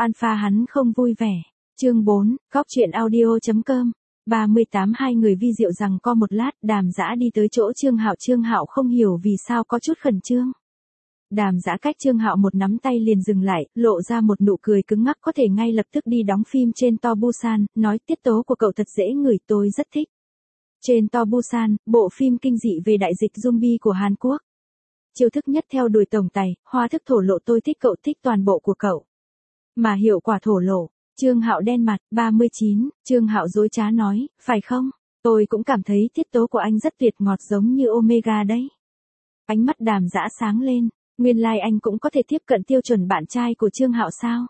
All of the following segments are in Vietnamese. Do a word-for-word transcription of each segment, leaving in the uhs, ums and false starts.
Alpha hắn không vui vẻ. Chương bốn, Góc truyện audio.com. ba mươi tám Hai người vi diệu rằng co một lát, Đàm Dã đi tới chỗ Trương Hạo. Trương Hạo không hiểu vì sao có chút khẩn trương. Đàm Dã cách Trương Hạo một nắm tay liền dừng lại, lộ ra một nụ cười cứng ngắc, có thể ngay lập tức đi đóng phim trên To Busan, nói tiết tố của cậu thật dễ ngửi, tôi rất thích. Trên To Busan, bộ phim kinh dị về đại dịch zombie của Hàn Quốc. Chiêu thức nhất theo đuổi tổng tài, hoa thức thổ lộ, tôi thích cậu, thích toàn bộ của cậu. Mà hiệu quả thổ lộ. Trương Hạo đen mặt. ba mươi chín, Trương Hạo dối trá nói, phải không? Tôi cũng cảm thấy tiết tố của anh rất tuyệt, ngọt giống như Omega đấy. Ánh mắt Đàm Dã sáng lên, nguyên lai like anh cũng có thể tiếp cận tiêu chuẩn bạn trai của Trương Hạo sao?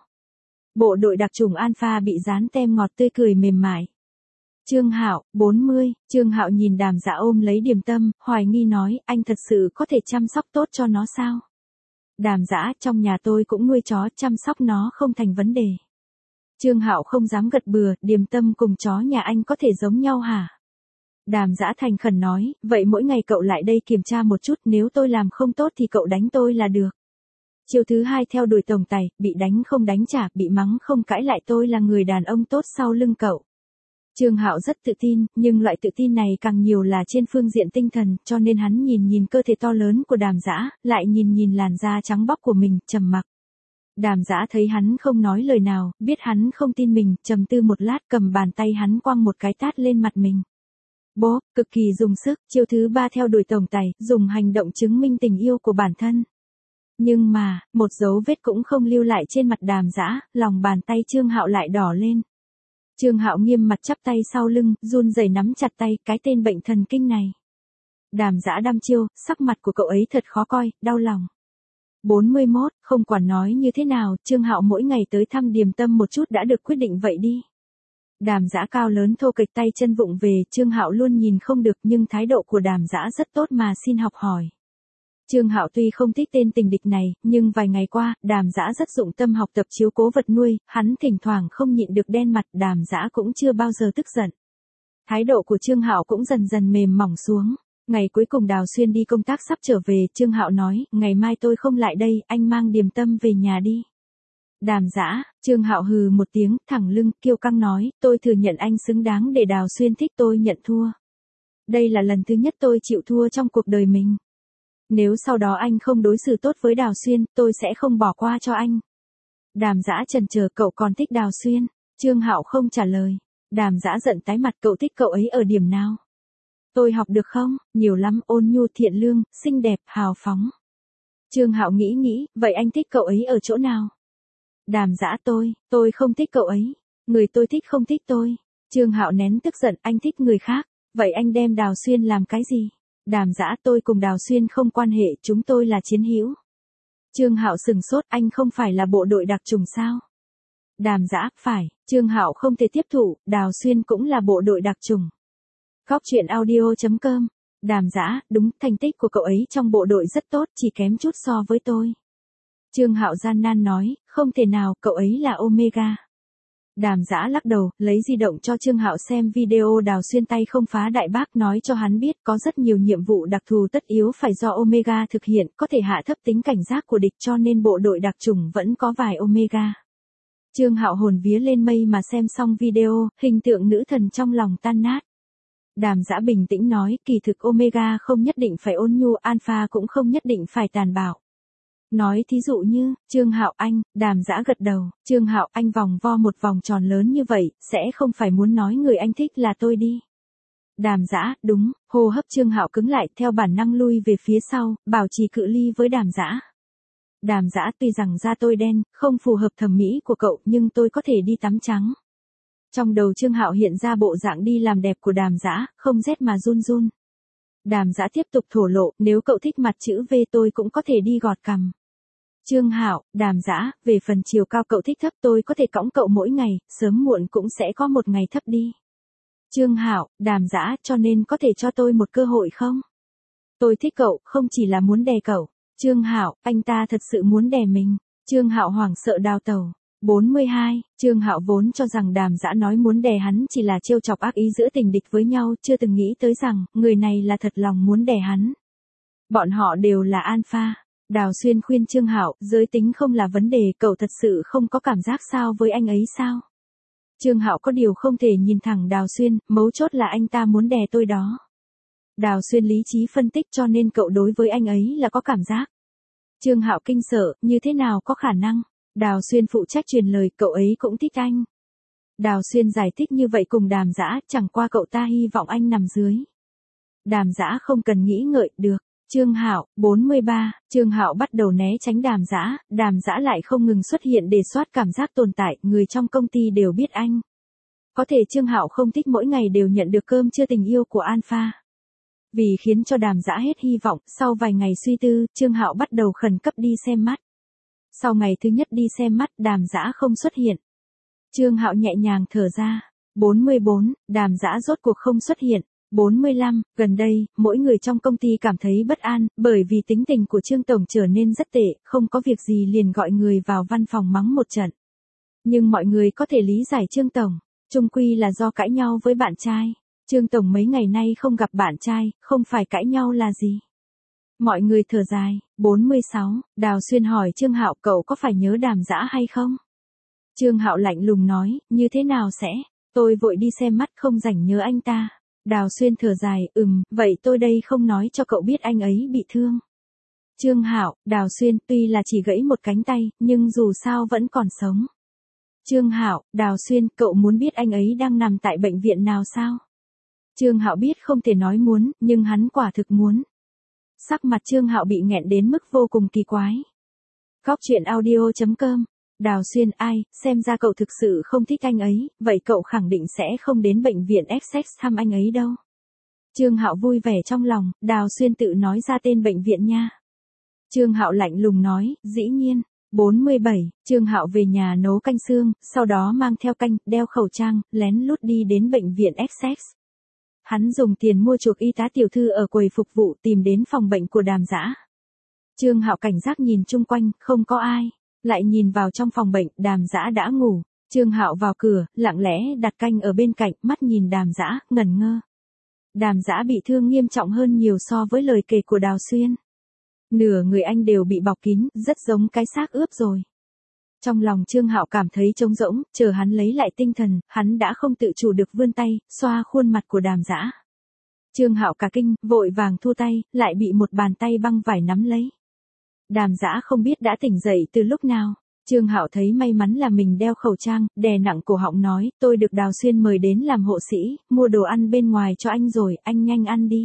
Bộ đội đặc chủng Alpha bị dán tem ngọt, tươi cười mềm mại. Trương Hạo, bốn mươi, Trương Hạo nhìn Đàm Dã ôm lấy điểm tâm, hoài nghi nói, anh thật sự có thể chăm sóc tốt cho nó sao? Đàm Dã, trong nhà tôi cũng nuôi chó, chăm sóc nó không thành vấn đề. Trương Hạo không dám gật bừa, điểm tâm cùng chó nhà anh có thể giống nhau hả? Đàm Dã thành khẩn nói, vậy mỗi ngày cậu lại đây kiểm tra một chút, nếu tôi làm không tốt thì cậu đánh tôi là được. Chiêu thứ hai theo đuổi tổng tài, bị đánh không đánh trả, bị mắng không cãi lại, tôi là người đàn ông tốt sau lưng cậu. Trương Hạo rất tự tin, nhưng loại tự tin này càng nhiều là trên phương diện tinh thần, cho nên hắn nhìn nhìn cơ thể to lớn của Đàm Dã, lại nhìn nhìn làn da trắng bóc của mình, trầm mặc. Đàm Dã thấy hắn không nói lời nào, biết hắn không tin mình, trầm tư một lát, cầm bàn tay hắn quăng một cái tát lên mặt mình. Bố, cực kỳ dùng sức. Chiêu thứ ba theo đuổi tổng tài, dùng hành động chứng minh tình yêu của bản thân. Nhưng mà, một dấu vết cũng không lưu lại trên mặt Đàm Dã, lòng bàn tay Trương Hạo lại đỏ lên. Trương Hạo nghiêm mặt chắp tay sau lưng, run rẩy nắm chặt tay, cái tên bệnh thần kinh này. Đàm Dã đăm chiêu, sắc mặt của cậu ấy thật khó coi, đau lòng. bốn mươi mốt, không quản nói như thế nào, Trương Hạo mỗi ngày tới thăm Điềm Tâm một chút đã được quyết định vậy đi. Đàm Dã cao lớn thô kệch, tay chân vụng về, Trương Hạo luôn nhìn không được, nhưng thái độ của Đàm Dã rất tốt mà xin học hỏi. Trương Hạo tuy không thích tên tình địch này, nhưng vài ngày qua, Đàm Dã rất dụng tâm học tập chiếu cố vật nuôi, hắn thỉnh thoảng không nhịn được đen mặt, Đàm Dã cũng chưa bao giờ tức giận. Thái độ của Trương Hạo cũng dần dần mềm mỏng xuống. Ngày cuối cùng Đào Xuyên đi công tác sắp trở về, Trương Hạo nói, ngày mai tôi không lại đây, anh mang Điềm Tâm về nhà đi. Đàm Dã, Trương Hạo hừ một tiếng, thẳng lưng, kiêu căng nói, tôi thừa nhận anh xứng đáng để Đào Xuyên thích, tôi nhận thua. Đây là lần thứ nhất tôi chịu thua trong cuộc đời mình. Nếu sau đó anh không đối xử tốt với Đào Xuyên, tôi sẽ không bỏ qua cho anh. Đàm Dã chần chờ, cậu còn thích Đào Xuyên? Trương Hạo không trả lời. Đàm Dã giận tái mặt, cậu thích cậu ấy ở điểm nào? Tôi học được không? Nhiều lắm, ôn nhu, thiện lương, xinh đẹp, hào phóng. Trương Hạo nghĩ nghĩ, vậy anh thích cậu ấy ở chỗ nào? Đàm Dã, tôi, tôi không thích cậu ấy. Người tôi thích không thích tôi. Trương Hạo nén tức giận, anh thích người khác. Vậy anh đem Đào Xuyên làm cái gì? Đàm Dã, tôi cùng Đào Xuyên không quan hệ, chúng tôi là chiến hữu. Trương Hạo sừng sốt, anh không phải là bộ đội đặc chủng sao? Đàm Dã, phải. Trương Hạo không thể tiếp thụ, Đào Xuyên cũng là bộ đội đặc chủng. Góc truyện audio.com. Đàm Dã, đúng, thành tích của cậu ấy trong bộ đội rất tốt, chỉ kém chút so với tôi. Trương Hạo gian nan nói, không thể nào, cậu ấy là Omega. Đàm Dã lắc đầu, lấy di động cho Trương Hạo xem video Đào Xuyên tay không phá đại bác, nói cho hắn biết có rất nhiều nhiệm vụ đặc thù tất yếu phải do Omega thực hiện, có thể hạ thấp tính cảnh giác của địch, cho nên bộ đội đặc chủng vẫn có vài Omega. Trương Hạo hồn vía lên mây mà xem xong video, hình tượng nữ thần trong lòng tan nát. Đàm Dã bình tĩnh nói, kỳ thực Omega không nhất định phải ôn nhu, Alpha cũng không nhất định phải tàn bạo. Nói thí dụ như, Trương Hạo anh, Đàm Dã gật đầu, Trương Hạo anh vòng vo một vòng tròn lớn như vậy, sẽ không phải muốn nói người anh thích là tôi đi. Đàm Dã, đúng, hô hấp Trương Hạo cứng lại, theo bản năng lui về phía sau, bảo trì cự ly với Đàm Dã. Đàm Dã, tuy rằng da tôi đen, không phù hợp thẩm mỹ của cậu, nhưng tôi có thể đi tắm trắng. Trong đầu Trương Hạo hiện ra bộ dạng đi làm đẹp của Đàm Dã, không rét mà run run. Đàm Dã tiếp tục thổ lộ, nếu cậu thích mặt chữ V tôi cũng có thể đi gọt cằm. Trương Hạo, Đàm Dã, về phần chiều cao cậu thích thấp tôi có thể cõng cậu mỗi ngày, sớm muộn cũng sẽ có một ngày thấp đi. Trương Hạo, Đàm Dã, cho nên có thể cho tôi một cơ hội không? Tôi thích cậu, không chỉ là muốn đè cậu. Trương Hạo, anh ta thật sự muốn đè mình. Trương Hạo hoảng sợ đào tẩu. bốn mươi hai, Trương Hạo vốn cho rằng Đàm Dã nói muốn đè hắn chỉ là trêu chọc ác ý giữa tình địch với nhau, chưa từng nghĩ tới rằng, người này là thật lòng muốn đè hắn. Bọn họ đều là Alpha. Đào Xuyên khuyên Trương Hạo, giới tính không là vấn đề, cậu thật sự không có cảm giác sao với anh ấy sao? Trương Hạo có điều không thể nhìn thẳng Đào Xuyên, mấu chốt là anh ta muốn đè tôi đó. Đào Xuyên lý trí phân tích cho nên cậu đối với anh ấy là có cảm giác. Trương Hạo kinh sợ, như thế nào có khả năng? Đào Xuyên phụ trách truyền lời, cậu ấy cũng thích anh. Đào Xuyên giải thích như vậy cùng Đàm Dã, chẳng qua cậu ta hy vọng anh nằm dưới. Đàm Dã không cần nghĩ ngợi, được. Trương Hạo, bốn mươi ba, Trương Hạo bắt đầu né tránh Đàm Dã, Đàm Dã lại không ngừng xuất hiện để soát cảm giác tồn tại, người trong công ty đều biết anh. Có thể Trương Hạo không thích mỗi ngày đều nhận được cơm trưa tình yêu của Alpha. Vì khiến cho Đàm Dã hết hy vọng, sau vài ngày suy tư, Trương Hạo bắt đầu khẩn cấp đi xem mắt. Sau ngày thứ nhất đi xem mắt, Đàm Dã không xuất hiện. Trương Hạo nhẹ nhàng thở ra. bốn mươi bốn, Đàm Dã rốt cuộc không xuất hiện. bốn mươi lăm, gần đây, mỗi người trong công ty cảm thấy bất an, bởi vì tính tình của Trương Tổng trở nên rất tệ, không có việc gì liền gọi người vào văn phòng mắng một trận. Nhưng mọi người có thể lý giải Trương Tổng, chung quy là do cãi nhau với bạn trai. Trương Tổng mấy ngày nay không gặp bạn trai, không phải cãi nhau là gì? Mọi người thở dài. bốn mươi sáu, Đào Xuyên hỏi Trương Hạo, cậu có phải nhớ Đàm Dã hay không? Trương Hạo lạnh lùng nói, như thế nào sẽ? Tôi vội đi xem mắt, không rảnh nhớ anh ta. Đào Xuyên thở dài, ừm, vậy tôi đây không nói cho cậu biết anh ấy bị thương. Trương Hạo, Đào Xuyên, tuy là chỉ gãy một cánh tay, nhưng dù sao vẫn còn sống. Trương Hạo, Đào Xuyên, cậu muốn biết anh ấy đang nằm tại bệnh viện nào sao? Trương Hạo biết không thể nói muốn, nhưng hắn quả thực muốn. Sắc mặt Trương Hạo bị nghẹn đến mức vô cùng kỳ quái. Góc truyện audio chấm com. Đào Xuyên, ai, xem ra cậu thực sự không thích anh ấy, vậy cậu khẳng định sẽ không đến bệnh viện Essex thăm anh ấy đâu. Trương Hạo vui vẻ trong lòng, Đào Xuyên tự nói ra tên bệnh viện nha. Trương Hạo lạnh lùng nói, dĩ nhiên. bốn mươi bảy, Trương Hạo về nhà nấu canh xương, sau đó mang theo canh, đeo khẩu trang, lén lút đi đến bệnh viện Essex. Hắn dùng tiền mua chuộc y tá tiểu thư ở quầy phục vụ tìm đến phòng bệnh của Đàm Dã. Trương Hạo cảnh giác nhìn chung quanh, không có ai. Lại nhìn vào trong phòng bệnh, Đàm Dã đã ngủ. Trương Hạo vào cửa, lặng lẽ đặt canh ở bên cạnh, mắt nhìn Đàm Dã, ngẩn ngơ. Đàm Dã bị thương nghiêm trọng hơn nhiều so với lời kể của Đào Xuyên. Nửa người anh đều bị bọc kín, rất giống cái xác ướp rồi. Trong lòng Trương Hạo cảm thấy trống rỗng, chờ hắn lấy lại tinh thần, hắn đã không tự chủ được vươn tay, xoa khuôn mặt của Đàm Dã. Trương Hạo cả kinh, vội vàng thu tay, lại bị một bàn tay băng vải nắm lấy. Đàm Dã không biết đã tỉnh dậy từ lúc nào. Trương Hạo thấy may mắn là mình đeo khẩu trang, đè nặng cổ họng nói, tôi được Đào Xuyên mời đến làm hộ sĩ, mua đồ ăn bên ngoài cho anh rồi, anh nhanh ăn đi.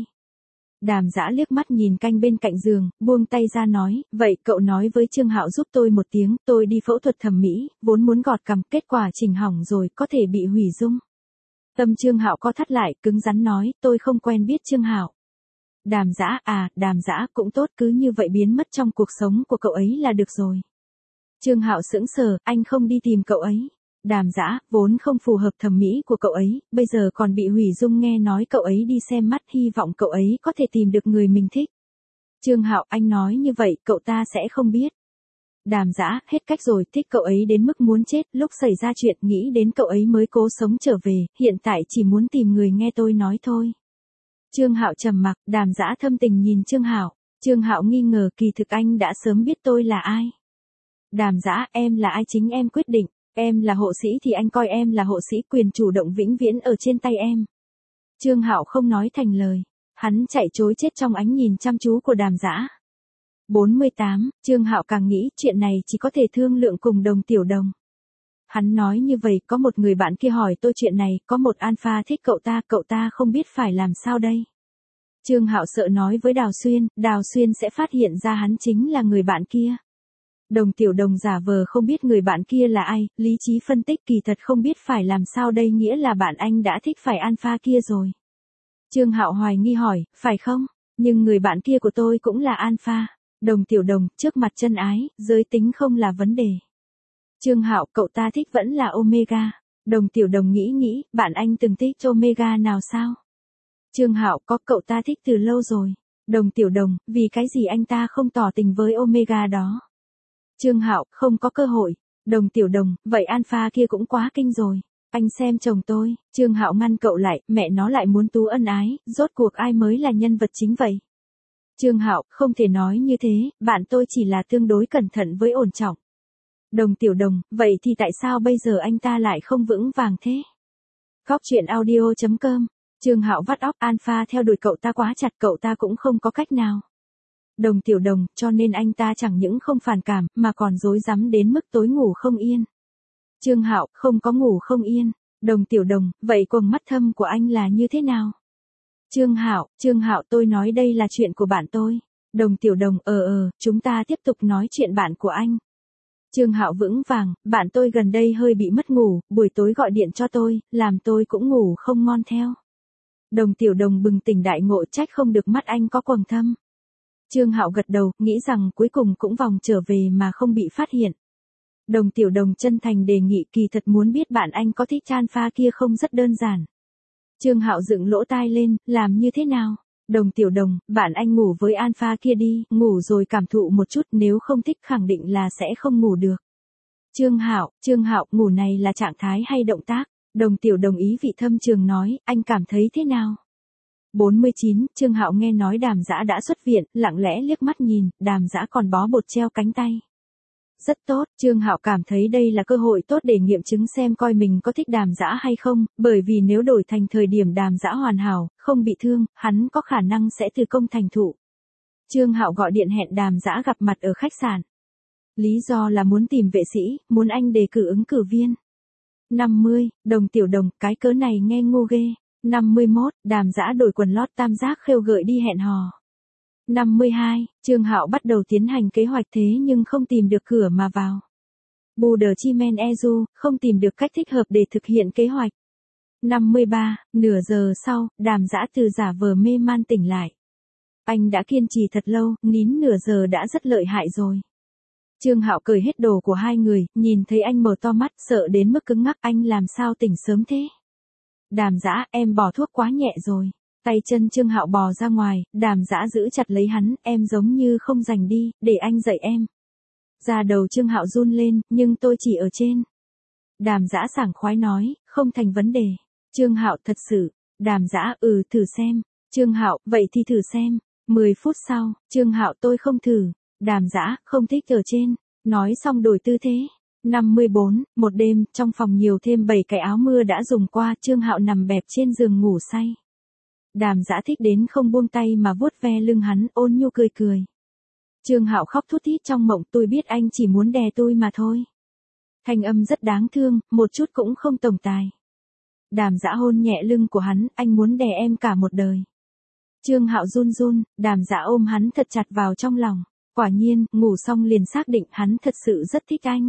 Đàm Dã liếc mắt nhìn canh bên cạnh giường, buông tay ra nói, vậy cậu nói với Trương Hạo giúp tôi một tiếng, tôi đi phẫu thuật thẩm mỹ, vốn muốn gọt cằm, kết quả chỉnh hỏng rồi, có thể bị hủy dung. Tâm Trương Hạo co thắt lại, cứng rắn nói, tôi không quen biết Trương Hạo. Đàm Dã, à, Đàm Dã cũng tốt, cứ như vậy biến mất trong cuộc sống của cậu ấy là được rồi. Trương Hạo sững sờ, anh không đi tìm cậu ấy. Đàm Dã, vốn không phù hợp thẩm mỹ của cậu ấy, bây giờ còn bị hủy dung, nghe nói cậu ấy đi xem mắt, hy vọng cậu ấy có thể tìm được người mình thích. Trương Hạo, anh nói như vậy, cậu ta sẽ không biết. Đàm Dã, hết cách rồi, thích cậu ấy đến mức muốn chết, lúc xảy ra chuyện nghĩ đến cậu ấy mới cố sống trở về, hiện tại chỉ muốn tìm người nghe tôi nói thôi. Trương Hạo trầm mặc, Đàm Dã thâm tình nhìn Trương Hạo. Trương Hạo nghi ngờ, kỳ thực anh đã sớm biết tôi là ai. Đàm Dã, em là ai chính em quyết định, em là hộ sĩ thì anh coi em là hộ sĩ, quyền chủ động vĩnh viễn ở trên tay em. Trương Hạo không nói thành lời, hắn chạy trối chết trong ánh nhìn chăm chú của Đàm Dã. bốn mươi tám, Trương Hạo càng nghĩ chuyện này chỉ có thể thương lượng cùng Đồng Tiểu Đồng. Hắn nói như vậy, có một người bạn kia hỏi tôi chuyện này, có một alpha thích cậu ta, cậu ta không biết phải làm sao đây. Trương Hạo sợ nói với Đào Xuyên, Đào Xuyên sẽ phát hiện ra hắn chính là người bạn kia. Đồng Tiểu Đồng giả vờ không biết người bạn kia là ai, lý trí phân tích, kỳ thật không biết phải làm sao đây, nghĩa là bạn anh đã thích phải alpha kia rồi. Trương Hạo hoài nghi hỏi, phải không? Nhưng người bạn kia của tôi cũng là alpha. Đồng Tiểu Đồng, trước mặt chân ái, giới tính không là vấn đề. Trương Hạo, cậu ta thích vẫn là Omega. Đồng Tiểu Đồng nghĩ nghĩ, bạn anh từng thích Omega nào sao? Trương Hạo, có, cậu ta thích từ lâu rồi. Đồng Tiểu Đồng, vì cái gì anh ta không tỏ tình với Omega đó? Trương Hạo, không có cơ hội. Đồng Tiểu Đồng, vậy alpha kia cũng quá kinh rồi. Anh xem chồng tôi. Trương Hạo ngăn cậu lại, mẹ nó lại muốn tú ân ái, rốt cuộc ai mới là nhân vật chính vậy? Trương Hạo, không thể nói như thế, bạn tôi chỉ là tương đối cẩn thận với ổn trọng. Đồng Tiểu Đồng, vậy thì tại sao bây giờ anh ta lại không vững vàng thế? Góc truyện audio chấm com. Trương Hạo vắt óc, Alpha theo đuổi cậu ta quá chặt, cậu ta cũng không có cách nào. Đồng Tiểu Đồng, cho nên anh ta chẳng những không phản cảm, mà còn rối rắm đến mức tối ngủ không yên. Trương Hạo, không có ngủ không yên. Đồng Tiểu Đồng, vậy quầng mắt thâm của anh là như thế nào? Trương Hạo, Trương Hạo, tôi nói đây là chuyện của bạn tôi. Đồng Tiểu Đồng, ờ ờ, chúng ta tiếp tục nói chuyện bạn của anh. Trương Hạo vững vàng, bạn tôi gần đây hơi bị mất ngủ, buổi tối gọi điện cho tôi, làm tôi cũng ngủ không ngon theo. Đồng Tiểu Đồng bừng tỉnh đại ngộ, trách không được mắt anh có quầng thâm. Trương Hạo gật đầu, nghĩ rằng cuối cùng cũng vòng trở về mà không bị phát hiện. Đồng Tiểu Đồng chân thành đề nghị, kỳ thật muốn biết bạn anh có thích Alpha kia không rất đơn giản. Trương Hạo dựng lỗ tai lên, làm như thế nào? Đồng Tiểu Đồng, bạn anh ngủ với Alpha kia đi, ngủ rồi cảm thụ một chút, nếu không thích khẳng định là sẽ không ngủ được. Trương Hạo, Trương Hạo, ngủ này là trạng thái hay động tác? Đồng Tiểu Đồng ý vị thâm trường nói, anh cảm thấy thế nào? bốn mươi chín, Trương Hạo nghe nói Đàm Dã đã xuất viện, lặng lẽ liếc mắt nhìn, Đàm Dã còn bó bột treo cánh tay. Rất tốt, Trương Hạo cảm thấy đây là cơ hội tốt để nghiệm chứng xem coi mình có thích Đàm Dã hay không, bởi vì nếu đổi thành thời điểm Đàm Dã hoàn hảo, không bị thương, hắn có khả năng sẽ từ công thành thụ. Trương Hạo gọi điện hẹn Đàm Dã gặp mặt ở khách sạn. Lý do là muốn tìm vệ sĩ, muốn anh đề cử ứng cử viên. năm mươi, Đồng Tiểu Đồng, cái cớ này nghe ngu ghê. năm mươi mốt, Đàm Dã đổi quần lót tam giác khêu gợi đi hẹn hò. năm mươi hai, Trương Hạo bắt đầu tiến hành kế hoạch thế nhưng không tìm được cửa mà vào. Bù đờ chi men e du, không tìm được cách thích hợp để thực hiện kế hoạch. năm mươi ba, nửa giờ sau, Đàm Dã từ giả vờ mê man tỉnh lại. Anh đã kiên trì thật lâu, nín nửa giờ đã rất lợi hại rồi. Trương Hạo cởi hết đồ của hai người, nhìn thấy anh mở to mắt, sợ đến mức cứng ngắc, anh làm sao tỉnh sớm thế? Đàm Dã, em bỏ thuốc quá nhẹ rồi. Tay chân Trương Hạo bò ra ngoài, Đàm Dã giữ chặt lấy hắn, em giống như không rảnh đi, để anh dạy em. Da đầu Trương Hạo run lên, nhưng tôi chỉ ở trên. Đàm Dã sảng khoái nói, không thành vấn đề. Trương Hạo, thật sự. Đàm Dã, ừ, thử xem. Trương Hạo, vậy thì thử xem. mười phút sau, Trương Hạo, tôi không thử. Đàm Dã, không thích ở trên. Nói xong đổi tư thế. năm mươi bốn, một đêm, trong phòng nhiều thêm bảy cái áo mưa đã dùng qua, Trương Hạo nằm bẹp trên giường ngủ say. Đàm Dã thích đến không buông tay mà vuốt ve lưng hắn, ôn nhu cười cười. Trương Hạo khóc thút thít trong mộng, tôi biết anh chỉ muốn đè tôi mà thôi. Thanh âm rất đáng thương, một chút cũng không tổng tài. Đàm Dã hôn nhẹ lưng của hắn, anh muốn đè em cả một đời. Trương Hạo run run, Đàm Dã ôm hắn thật chặt vào trong lòng. Quả nhiên, ngủ xong liền xác định hắn thật sự rất thích anh.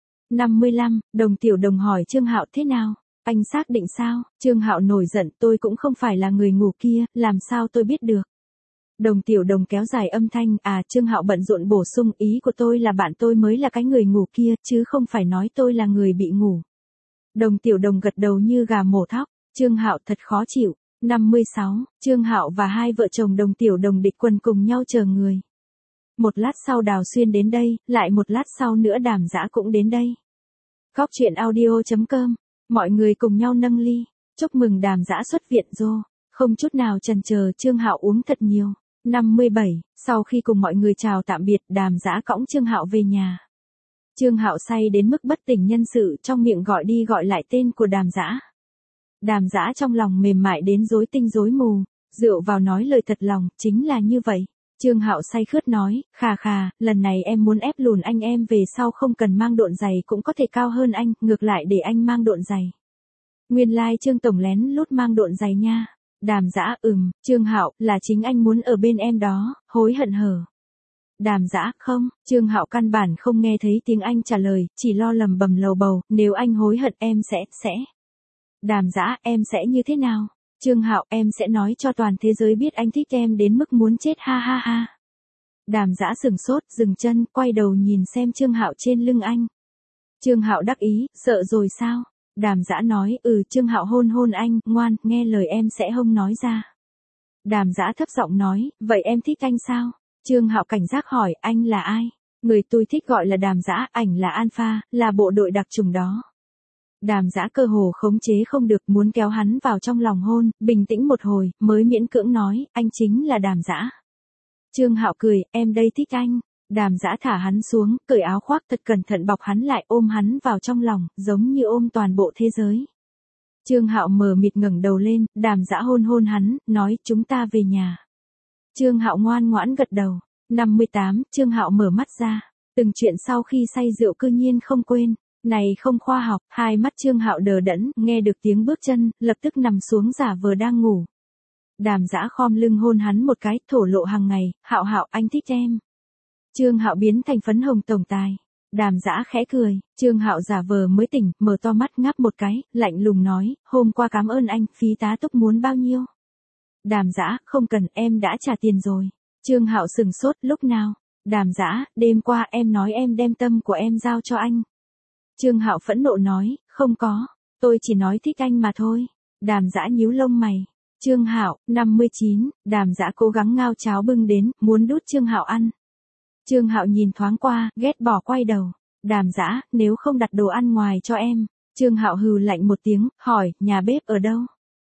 năm mươi lăm, Đồng Tiểu Đồng hỏi Trương Hạo thế nào? Anh xác định sao? Trương Hạo nổi giận, tôi cũng không phải là người ngủ kia, làm sao tôi biết được? Đồng Tiểu Đồng kéo dài âm thanh, à, Trương Hạo bận rộn bổ sung, ý của tôi là bạn tôi mới là cái người ngủ kia, chứ không phải nói tôi là người bị ngủ. Đồng Tiểu Đồng gật đầu như gà mổ thóc, Trương Hạo thật khó chịu. năm mươi sáu, Trương Hạo và hai vợ chồng Đồng Tiểu Đồng địch quần cùng nhau chờ người. Một lát sau Đào Xuyên đến đây, lại một lát sau nữa Đàm Dã cũng đến đây. Góc truyện audio chấm com. Mọi người cùng nhau nâng ly, chúc mừng Đàm Dã xuất viện rồi, không chút nào chần chờ, Trương Hạo uống thật nhiều. năm mươi bảy, sau khi cùng mọi người chào tạm biệt, Đàm Dã cõng Trương Hạo về nhà. Trương Hạo say đến mức bất tỉnh nhân sự, trong miệng gọi đi gọi lại tên của Đàm Dã. Đàm Dã trong lòng mềm mại đến rối tinh rối mù, rượu vào nói lời thật lòng, chính là như vậy. Trương Hạo say khướt nói, khà khà, lần này em muốn ép lùn anh, em về sau không cần mang độn giày cũng có thể cao hơn anh, ngược lại để anh mang độn giày. Nguyên lai like Trương Tổng lén lút mang độn giày nha. Đàm Dã, ừm, Trương Hạo, là chính anh muốn ở bên em đó, hối hận hở. Đàm Dã, không, Trương Hạo căn bản không nghe thấy tiếng anh trả lời, chỉ lo lầm bầm lầu bầu, nếu anh hối hận em sẽ, sẽ. Đàm Dã, em sẽ như thế nào? Trương Hạo, em sẽ nói cho toàn thế giới biết anh thích em đến mức muốn chết, ha ha ha. Đàm Dã sừng sốt, dừng chân, quay đầu nhìn xem Trương Hạo trên lưng anh. Trương Hạo đắc ý, sợ rồi sao? Đàm Dã nói, ừ, Trương Hạo hôn hôn anh, ngoan, nghe lời em sẽ không nói ra. Đàm Dã thấp giọng nói, vậy em thích anh sao? Trương Hạo cảnh giác hỏi, anh là ai? Người tôi thích gọi là Đàm Dã, ảnh là Alpha, là bộ đội đặc chủng đó. Đàm Dã cơ hồ khống chế không được, muốn kéo hắn vào trong lòng hôn, bình tĩnh một hồi, mới miễn cưỡng nói, anh chính là Đàm Dã. Trương Hạo cười, em đây thích anh. Đàm Dã thả hắn xuống, cởi áo khoác thật cẩn thận bọc hắn lại, ôm hắn vào trong lòng, giống như ôm toàn bộ thế giới. Trương Hạo mờ mịt ngẩng đầu lên, Đàm Dã hôn hôn hắn, nói chúng ta về nhà. Trương Hạo ngoan ngoãn gật đầu. năm mươi tám, Trương Hạo mở mắt ra. Từng chuyện sau khi say rượu cư nhiên không quên. Này không khoa học, hai mắt Trương Hạo đờ đẫn, nghe được tiếng bước chân, lập tức nằm xuống giả vờ đang ngủ. Đàm Dã khom lưng hôn hắn một cái, thổ lộ hàng ngày, Hạo Hạo anh thích em. Trương Hạo biến thành phấn hồng tổng tài. Đàm Dã khẽ cười, Trương Hạo giả vờ mới tỉnh, mở to mắt ngáp một cái, lạnh lùng nói, hôm qua cảm ơn anh, phí tá túc muốn bao nhiêu? Đàm Dã, không cần, em đã trả tiền rồi. Trương Hạo sừng sốt, lúc nào? Đàm Dã, đêm qua em nói em đem tâm của em giao cho anh. Trương Hạo phẫn nộ nói, không có, tôi chỉ nói thích anh mà thôi. Đàm Dã nhíu lông mày. Trương Hạo, năm mươi chín, Đàm Dã cố gắng ngao cháo bưng đến, muốn đút Trương Hạo ăn. Trương Hạo nhìn thoáng qua, ghét bỏ quay đầu. Đàm Dã, nếu không đặt đồ ăn ngoài cho em. Trương Hạo hừ lạnh một tiếng, hỏi, nhà bếp ở đâu?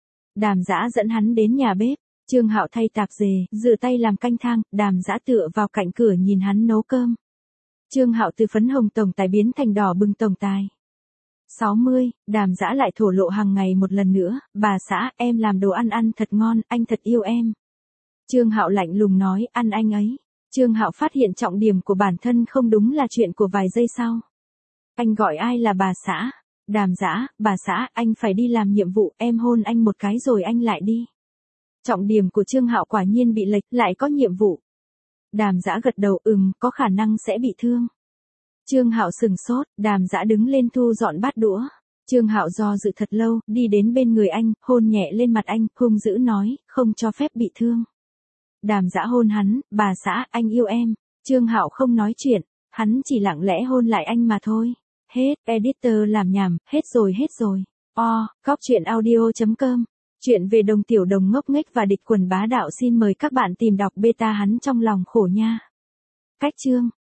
Đàm Dã dẫn hắn đến nhà bếp. Trương Hạo thay tạp dề, rửa tay làm canh thang, Đàm Dã tựa vào cạnh cửa nhìn hắn nấu cơm. Trương Hạo từ phấn hồng tổng tài biến thành đỏ bừng tổng tài. sáu mươi, Đàm Dã lại thổ lộ hàng ngày một lần nữa, bà xã, em làm đồ ăn ăn thật ngon, anh thật yêu em. Trương Hạo lạnh lùng nói, ăn anh ấy. Trương Hạo phát hiện trọng điểm của bản thân không đúng là chuyện của vài giây sau. Anh gọi ai là bà xã? Đàm Dã, bà xã, anh phải đi làm nhiệm vụ, em hôn anh một cái rồi anh lại đi. Trọng điểm của Trương Hạo quả nhiên bị lệch, lại có nhiệm vụ. Đàm Dã gật đầu, ừm, có khả năng sẽ bị thương. Trương Hạo sừng sốt, Đàm Dã đứng lên thu dọn bát đũa. Trương Hạo do dự thật lâu, đi đến bên người anh, hôn nhẹ lên mặt anh, hung dữ nói, không cho phép bị thương. Đàm Dã hôn hắn, bà xã, anh yêu em. Trương Hạo không nói chuyện, hắn chỉ lặng lẽ hôn lại anh mà thôi. Hết, editor làm nhảm, hết rồi hết rồi. O, cóc truyện audio chấm com. Chuyện về đồng tiểu đồng ngốc nghếch và địch quần bá đạo, xin mời các bạn tìm đọc beta hắn trong lòng khổ nha. Cách chương